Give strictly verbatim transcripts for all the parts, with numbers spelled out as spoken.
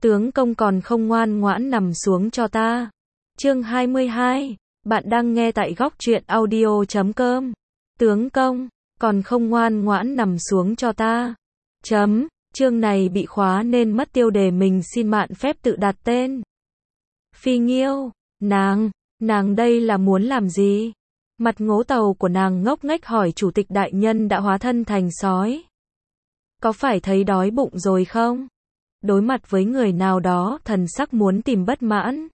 Tướng công còn không ngoan ngoãn nằm xuống cho ta. Chương hai mươi hai, bạn đang nghe tại góc truyện audio chấm com. Tướng công, còn không ngoan ngoãn nằm xuống cho ta. Chấm, chương này bị khóa nên mất tiêu đề, mình xin mạn phép tự đặt tên. Phi Nghiêu, nàng, nàng đây là muốn làm gì? Mặt ngố tàu của nàng ngốc nghếch hỏi chủ tịch đại nhân đã hóa thân thành sói. Có phải thấy đói bụng rồi không? Đối mặt với người nào đó, thần sắc muốn tìm bất mãn.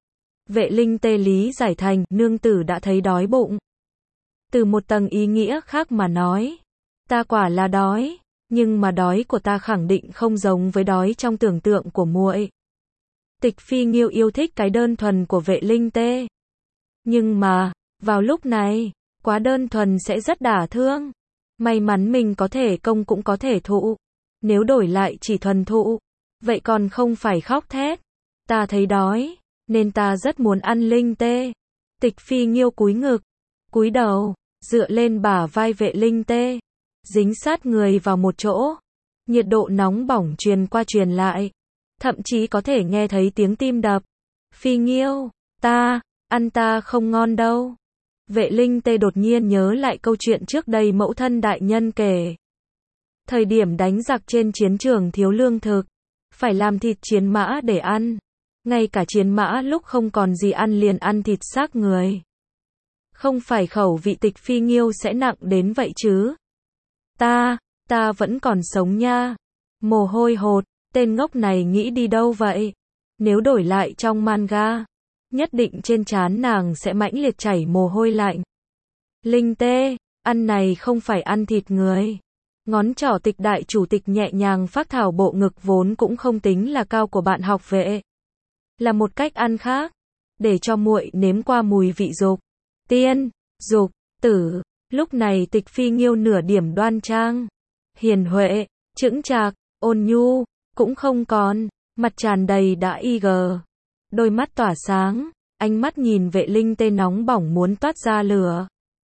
Vệ Linh tê lý giải thành, nương tử đã thấy đói bụng. Từ một tầng ý nghĩa khác mà nói, ta quả là đói, nhưng mà đói của ta khẳng định không giống với đói trong tưởng tượng của muội. Tịch Phi Nghiêu yêu thích cái đơn thuần của Vệ Linh tê. Nhưng mà, vào lúc này, quá đơn thuần sẽ rất đả thương. May mắn mình có thể công cũng có thể thụ. Nếu đổi lại chỉ thuần thụ, vậy còn không phải khóc thét. Ta thấy đói, nên ta rất muốn ăn Linh tê. Tịch Phi Nghiêu cúi ngực, cúi đầu, dựa lên bả vai Vệ Linh tê, dính sát người vào một chỗ. Nhiệt độ nóng bỏng truyền qua truyền lại, thậm chí có thể nghe thấy tiếng tim đập. Phi Nghiêu, ta, ăn ta không ngon đâu. Vệ Linh tê đột nhiên nhớ lại câu chuyện trước đây mẫu thân đại nhân kể. Thời điểm đánh giặc trên chiến trường thiếu lương thực, phải làm thịt chiến mã để ăn. Ngay cả chiến mã lúc không còn gì ăn liền ăn thịt xác người. Không phải khẩu vị Tịch Phi Nghiêu sẽ nặng đến vậy chứ. Ta, ta vẫn còn sống nha. Mồ hôi hột, tên ngốc này nghĩ đi đâu vậy? Nếu đổi lại trong manga, nhất định trên trán nàng sẽ mãnh liệt chảy mồ hôi lạnh. Linh tê, ăn này không phải ăn thịt người. Ngón trỏ Tịch đại chủ tịch nhẹ nhàng phác thảo bộ ngực vốn cũng không tính là cao của bạn học Vệ. Là một cách ăn khác, để cho muội nếm qua mùi vị dục, tiên, dục, tử. Lúc này Tịch Phi Nghiêu nửa điểm đoan trang, hiền huệ, chững chạc, ôn nhu, cũng không còn, mặt tràn đầy đã y gờ. Đôi mắt tỏa sáng, ánh mắt nhìn Vệ Linh tê nóng bỏng muốn toát ra lửa.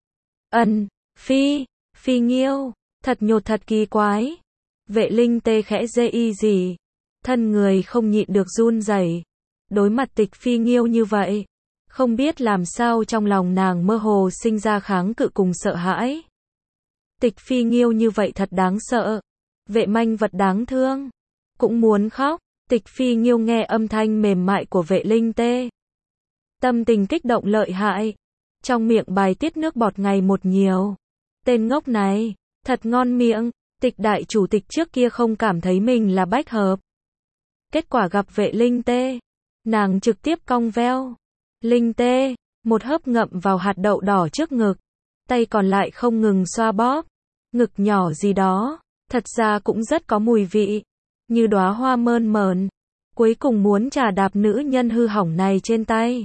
Ân, Phi, Phi Nghiêu, thật nhột thật kỳ quái. Vệ Linh tê khẽ dê y gì, thân người không nhịn được run rẩy. Đối mặt Tịch Phi Nghiêu như vậy, không biết làm sao trong lòng nàng mơ hồ sinh ra kháng cự cùng sợ hãi. Tịch Phi Nghiêu như vậy thật đáng sợ. Vệ manh vật đáng thương. Cũng muốn khóc. Tịch Phi Nghiêu nghe âm thanh mềm mại của Vệ Linh tê, tâm tình kích động lợi hại. Trong miệng bài tiết nước bọt ngày một nhiều. Tên ngốc này, thật ngon miệng. Tịch đại chủ tịch trước kia không cảm thấy mình là bách hợp. Kết quả gặp Vệ Linh tê, nàng trực tiếp cong veo. Linh tê, một hớp ngậm vào hạt đậu đỏ trước ngực, tay còn lại không ngừng xoa bóp. Ngực nhỏ gì đó, thật ra cũng rất có mùi vị, như đóa hoa mơn mởn. Cuối cùng muốn trà đạp nữ nhân hư hỏng này trên tay.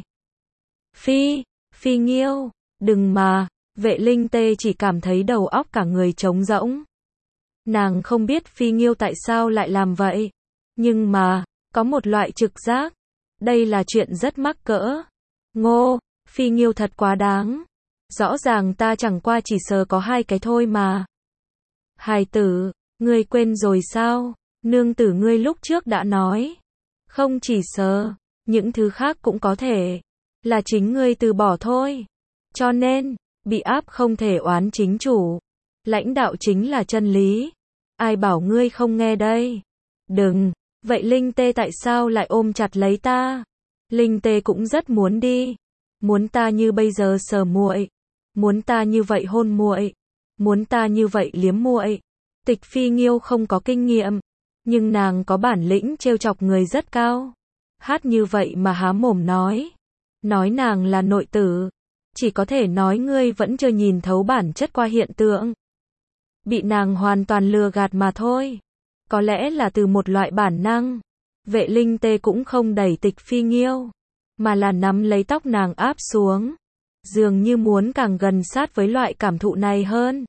Phi, Phi Nghiêu, đừng mà. Vệ Linh tê chỉ cảm thấy đầu óc cả người trống rỗng. Nàng không biết Phi Nghiêu tại sao lại làm vậy, nhưng mà, có một loại trực giác, đây là chuyện rất mắc cỡ. Ngô, Phi Nghiêu thật quá đáng. Rõ ràng ta chẳng qua chỉ sờ có hai cái thôi mà. Hài tử, ngươi quên rồi sao? Nương tử ngươi lúc trước đã nói, không chỉ sờ, những thứ khác cũng có thể, là chính ngươi từ bỏ thôi. Cho nên, bị áp không thể oán chính chủ. Lãnh đạo chính là chân lý. Ai bảo ngươi không nghe đây? Đừng, vậy Linh tê tại sao lại ôm chặt lấy ta? Linh tê cũng rất muốn đi. Muốn ta như bây giờ sờ muội, muốn ta như vậy hôn muội, muốn ta như vậy liếm muội. Tịch Phi Nghiêu không có kinh nghiệm, nhưng nàng có bản lĩnh trêu chọc người rất cao. Hát như vậy mà há mồm nói, nói nàng là nội tử, chỉ có thể nói ngươi vẫn chưa nhìn thấu bản chất qua hiện tượng. Bị nàng hoàn toàn lừa gạt mà thôi. Có lẽ là từ một loại bản năng. Vệ Linh tê cũng không đẩy Tịch Phi Nghiêu, mà là nắm lấy tóc nàng áp xuống, dường như muốn càng gần sát với loại cảm thụ này hơn.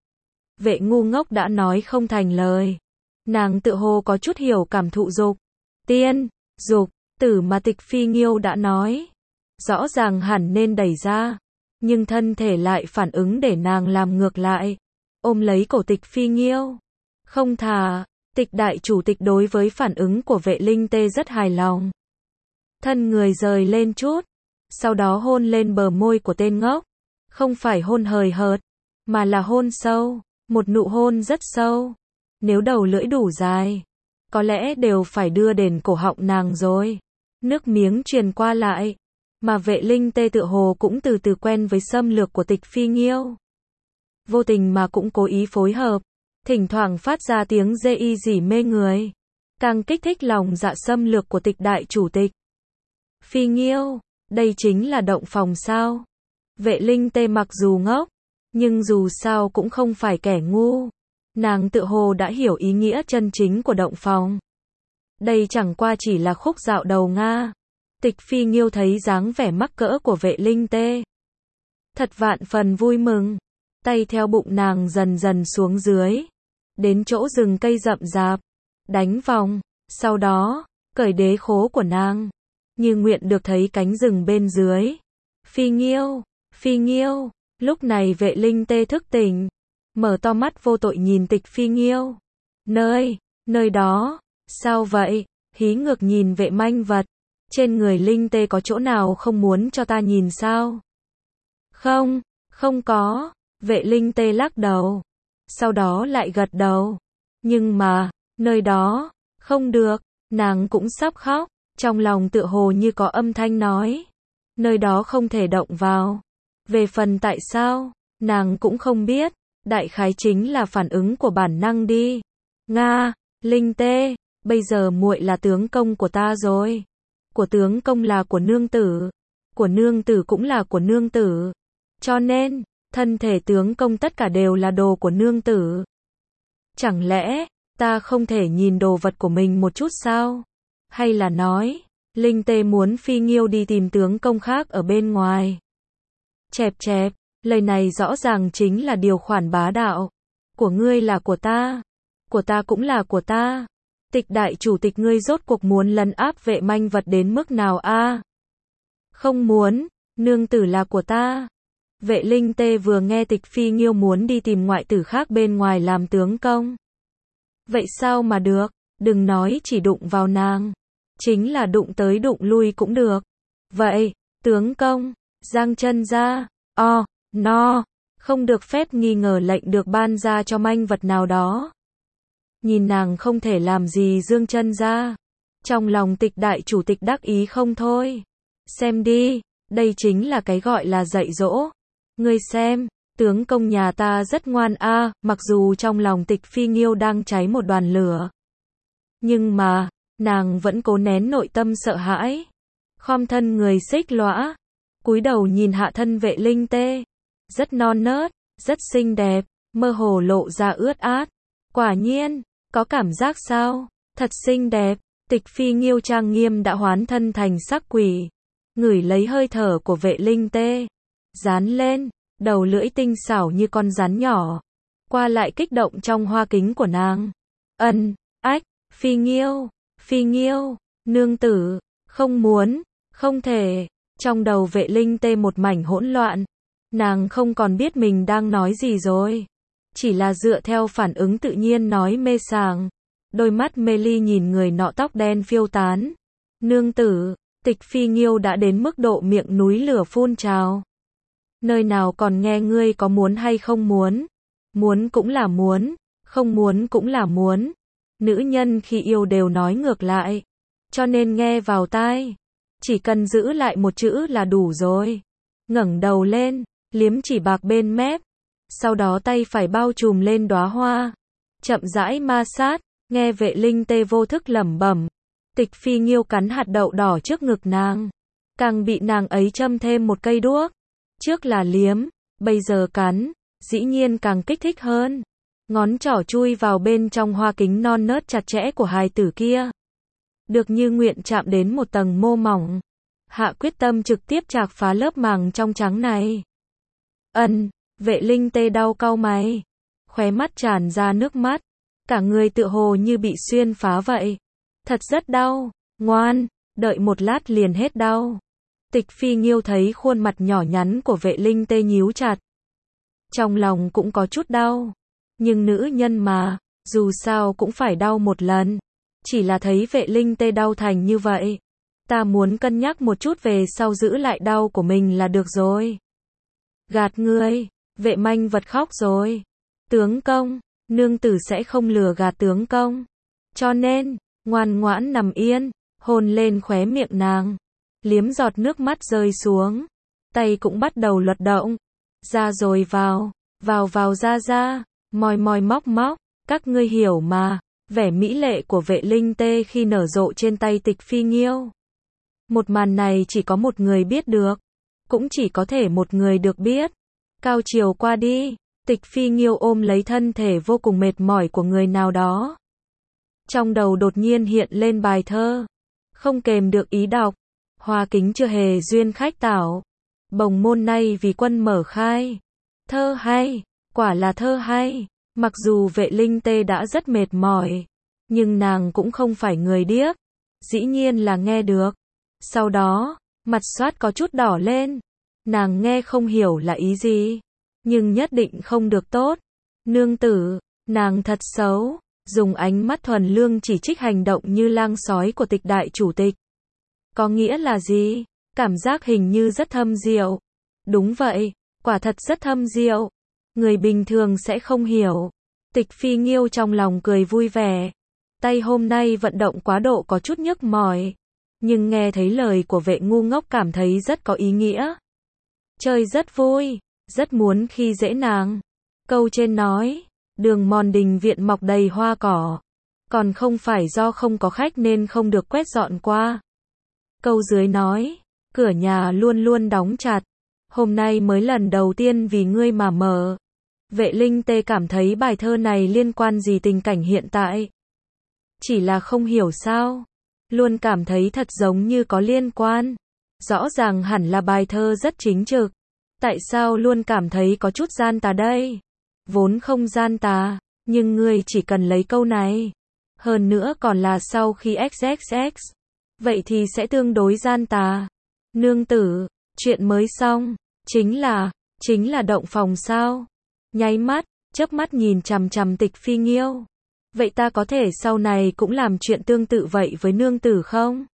Vệ ngu ngốc đã nói không thành lời. Nàng tự hồ có chút hiểu cảm thụ dục, tiên, dục, tử mà Tịch Phi Nghiêu đã nói. Rõ ràng hẳn nên đẩy ra, nhưng thân thể lại phản ứng để nàng làm ngược lại, ôm lấy cổ Tịch Phi Nghiêu. Không thả, Tịch đại chủ tịch đối với phản ứng của Vệ Linh Tê rất hài lòng. Thân người rời lên chút, sau đó hôn lên bờ môi của tên ngốc. Không phải hôn hời hợt, mà là hôn sâu, một nụ hôn rất sâu. Nếu đầu lưỡi đủ dài, có lẽ đều phải đưa đến cổ họng nàng rồi. Nước miếng truyền qua lại, mà Vệ Linh Tê tựa hồ cũng từ từ quen với xâm lược của Tịch Phi Nghiêu. Vô tình mà cũng cố ý phối hợp, thỉnh thoảng phát ra tiếng dê y dỉ mê người, càng kích thích lòng dạ xâm lược của Tịch đại chủ tịch. Phi Nghiêu, đây chính là động phòng sao? Vệ Linh Tê mặc dù ngốc, nhưng dù sao cũng không phải kẻ ngu. Nàng tự hồ đã hiểu ý nghĩa chân chính của động phòng. Đây chẳng qua chỉ là khúc dạo đầu Nga. Tịch Phi Nghiêu thấy dáng vẻ mắc cỡ của Vệ Linh Tê, thật vạn phần vui mừng. Tay theo bụng nàng dần dần xuống dưới, đến chỗ rừng cây rậm rạp, đánh vòng, sau đó, cởi đế khố của nàng, như nguyện được thấy cánh rừng bên dưới. Phi Nghiêu, Phi Nghiêu, lúc này Vệ Linh Tê thức tỉnh, mở to mắt vô tội nhìn Tịch Phi Nghiêu. Nơi, nơi đó, sao vậy? Hí ngược nhìn Vệ Manh Vật, trên người Linh Tê có chỗ nào không muốn cho ta nhìn sao? Không, không có. Vệ Linh Tê lắc đầu, sau đó lại gật đầu. Nhưng mà, nơi đó, không được, nàng cũng sắp khóc, trong lòng tựa hồ như có âm thanh nói. Nơi đó không thể động vào. Về phần tại sao, nàng cũng không biết, đại khái chính là phản ứng của bản năng đi. Nga, Linh Tê, bây giờ muội là tướng công của ta rồi. Của tướng công là của nương tử, của nương tử cũng là của nương tử. Cho nên, thân thể tướng công tất cả đều là đồ của nương tử. Chẳng lẽ, ta không thể nhìn đồ vật của mình một chút sao? Hay là nói, Linh Tê muốn Phi Nghiêu đi tìm tướng công khác ở bên ngoài? Chẹp chẹp, lời này rõ ràng chính là điều khoản bá đạo. Của ngươi là của ta, của ta cũng là của ta. Tịch đại chủ tịch ngươi rốt cuộc muốn lấn áp Vệ Manh Vật đến mức nào a? Không muốn, nương tử là của ta. Vệ Linh Tê vừa nghe Tịch Phi Nghiêu muốn đi tìm ngoại tử khác bên ngoài làm tướng công. Vậy sao mà được, đừng nói chỉ đụng vào nàng, chính là đụng tới đụng lui cũng được. Vậy, tướng công, giang chân ra, o, no, không được phép nghi ngờ lệnh được ban ra cho manh vật nào đó. Nhìn nàng không thể làm gì dương chân ra, trong lòng Tịch đại chủ tịch đắc ý không thôi. Xem đi, đây chính là cái gọi là dạy dỗ. Ngươi xem, tướng công nhà ta rất ngoan a, à, mặc dù trong lòng Tịch Phi Nghiêu đang cháy một đoàn lửa. Nhưng mà, nàng vẫn cố nén nội tâm sợ hãi. Khom thân người xích lõa, cúi đầu nhìn hạ thân Vệ Linh Tê. Rất non nớt, rất xinh đẹp, mơ hồ lộ ra ướt át. Quả nhiên, có cảm giác sao? Thật xinh đẹp. Tịch Phi Nghiêu trang nghiêm đã hoán thân thành sắc quỷ, ngửi lấy hơi thở của Vệ Linh Tê, dán lên, đầu lưỡi tinh xảo như con rắn nhỏ, qua lại kích động trong hoa kính của nàng. Ân, ách, Phi Nghiêu, Phi Nghiêu, nương tử, không muốn, không thể. Trong đầu Vệ Linh Tê một mảnh hỗn loạn, nàng không còn biết mình đang nói gì rồi, chỉ là dựa theo phản ứng tự nhiên nói mê sảng. Đôi mắt mê ly nhìn người nọ tóc đen phiêu tán. Nương tử, Tịch Phi Nghiêu đã đến mức độ miệng núi lửa phun trào. Nơi nào còn nghe ngươi có muốn hay không muốn. Muốn cũng là muốn, không muốn cũng là muốn. Nữ nhân khi yêu đều nói ngược lại, cho nên nghe vào tai. Chỉ cần giữ lại một chữ là đủ rồi. Ngẩng đầu lên, liếm chỉ bạc bên mép, sau đó tay phải bao trùm lên đóa hoa, chậm rãi ma sát. Nghe Vệ Linh Tê vô thức lẩm bẩm. Tịch Phi Nghiêu cắn hạt đậu đỏ trước ngực nàng, càng bị nàng ấy châm thêm một cây đuốc. Trước là liếm, bây giờ cắn, dĩ nhiên càng kích thích hơn. Ngón trỏ chui vào bên trong hoa kính non nớt chặt chẽ của hài tử kia, được như nguyện chạm đến một tầng mô mỏng. Hạ quyết tâm trực tiếp chạc phá lớp màng trong trắng này. Ân, Vệ Linh Tê đau cau mày, khóe mắt tràn ra nước mắt. Cả người tựa hồ như bị xuyên phá vậy. Thật rất đau. Ngoan, đợi một lát liền hết đau. Tịch Phi Nghiêu thấy khuôn mặt nhỏ nhắn của Vệ Linh Tê nhíu chặt, trong lòng cũng có chút đau. Nhưng nữ nhân mà, Dù sao cũng phải đau một lần. Chỉ là thấy vệ linh tê đau thành như vậy. Ta muốn cân nhắc một chút về sau giữ lại đau của mình là được rồi. Gạt ngươi, vệ manh vật khóc rồi. Tướng công, nương tử sẽ không lừa gạt tướng công. Cho nên, ngoan ngoãn nằm yên, hôn lên khóe miệng nàng. Liếm giọt nước mắt rơi xuống. Tay cũng bắt đầu luật động. Ra rồi vào, vào vào ra ra, moi moi móc móc, các ngươi hiểu mà. Vẻ mỹ lệ của vệ linh tê khi nở rộ trên tay Tịch Phi Nghiêu. Một màn này chỉ có một người biết được. Cũng chỉ có thể một người được biết. Cao chiều qua đi, Tịch Phi Nghiêu ôm lấy thân thể vô cùng mệt mỏi của người nào đó. Trong đầu đột nhiên hiện lên bài thơ. Không kềm được ý đọc. Hoa kính chưa hề duyên khách tảo. Bồng môn nay vì quân mở khai. Thơ hay, quả là thơ hay. Mặc dù vệ linh tê đã rất mệt mỏi. Nhưng nàng cũng không phải người điếc. Dĩ nhiên là nghe được. Sau đó, mặt xoát có chút đỏ lên. Nàng nghe không hiểu là ý gì. Nhưng nhất định không được tốt. Nương tử, nàng thật xấu. Dùng ánh mắt thuần lương chỉ trích hành động như lang sói của Tịch đại chủ tịch. Có nghĩa là gì? Cảm giác hình như rất thâm diệu. Đúng vậy, quả thật rất thâm diệu. Người bình thường sẽ không hiểu. Tịch Phi Nghiêu trong lòng cười vui vẻ. Tay hôm nay vận động quá độ có chút nhức mỏi. Nhưng nghe thấy lời của vệ ngu ngốc cảm thấy rất có ý nghĩa. Chơi rất vui, rất muốn khi dễ nàng. Câu trên nói, đường mòn đình viện mọc đầy hoa cỏ. Còn không phải do không có khách nên không được quét dọn qua. Câu dưới nói, cửa nhà luôn luôn đóng chặt. Hôm nay mới lần đầu tiên vì ngươi mà mở. Vệ linh tê cảm thấy bài thơ này liên quan gì tình cảnh hiện tại. Chỉ là không hiểu sao. Luôn cảm thấy thật giống như có liên quan. Rõ ràng hẳn là bài thơ rất chính trực. Tại sao luôn cảm thấy có chút gian tà đây? Vốn không gian tà, nhưng ngươi chỉ cần lấy câu này. Hơn nữa còn là sau khi xx xx. Vậy thì sẽ tương đối gian tà. Nương tử, chuyện mới xong. Chính là, chính là động phòng sao? Nháy mắt, chớp mắt nhìn chằm chằm Tịch Phi Nghiêu. Vậy ta có thể sau này cũng làm chuyện tương tự vậy với nương tử không?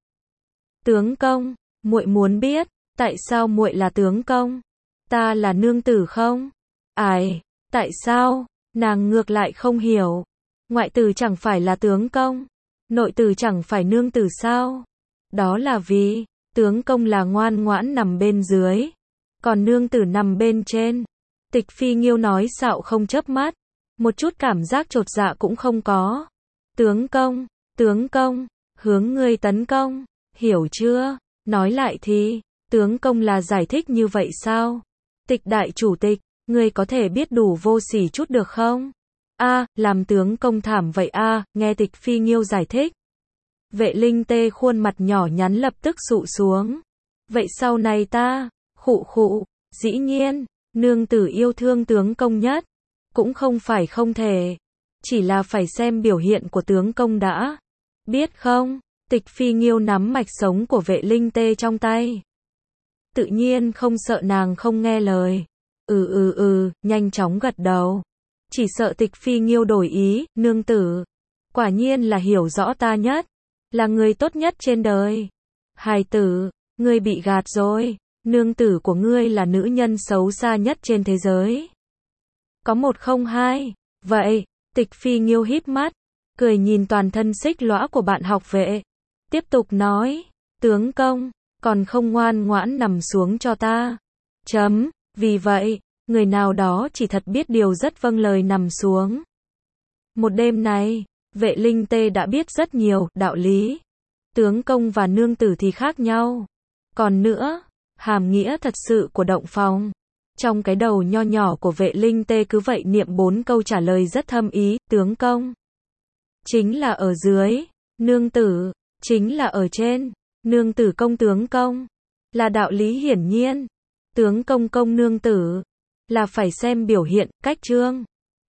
Tướng công, muội muốn biết, tại sao muội là tướng công? Ta là nương tử không? Ai, tại sao? Nàng ngược lại không hiểu. Ngoại tử chẳng phải là tướng công, nội tử chẳng phải nương tử sao? Đó là vì, tướng công là ngoan ngoãn nằm bên dưới, còn nương tử nằm bên trên. Tịch Phi Nghiêu nói xạo không chớp mắt, một chút cảm giác chột dạ cũng không có. Tướng công, tướng công, hướng ngươi tấn công, hiểu chưa? Nói lại thì, tướng công là giải thích như vậy sao? Tịch đại chủ tịch, ngươi có thể biết đủ vô sỉ chút được không? A, à, làm tướng công thảm vậy a, à, nghe Tịch Phi Nghiêu giải thích. Vệ linh tê khuôn mặt nhỏ nhắn lập tức sụ xuống. Vậy sau này ta, khụ khụ, dĩ nhiên, nương tử yêu thương tướng công nhất. Cũng không phải không thể. Chỉ là phải xem biểu hiện của tướng công đã. Biết không? Tịch Phi Nghiêu nắm mạch sống của vệ linh tê trong tay. Tự nhiên không sợ nàng không nghe lời. Ừ ừ ừ, nhanh chóng gật đầu. Chỉ sợ Tịch Phi Nghiêu đổi ý, nương tử. Quả nhiên là hiểu rõ ta nhất. Là người tốt nhất trên đời. Hài tử, ngươi bị gạt rồi. Nương tử của ngươi là nữ nhân xấu xa nhất trên thế giới. Có một không hai. Vậy, Tịch Phi Nghiêu híp mắt, cười nhìn toàn thân xích lõa của bạn học vệ. Tiếp tục nói, tướng công, còn không ngoan ngoãn nằm xuống cho ta. Chấm, vì vậy, người nào đó chỉ thật biết điều rất vâng lời nằm xuống. Một đêm này, vệ linh tê đã biết rất nhiều đạo lý. Tướng công và nương tử thì khác nhau. Còn nữa, hàm nghĩa thật sự của động phòng. Trong cái đầu nho nhỏ của vệ linh tê cứ vậy niệm bốn câu trả lời rất thâm ý, tướng công. Chính là ở dưới, nương tử, chính là ở trên, nương tử công tướng công. Là đạo lý hiển nhiên, tướng công công nương tử, là phải xem biểu hiện, cách trương.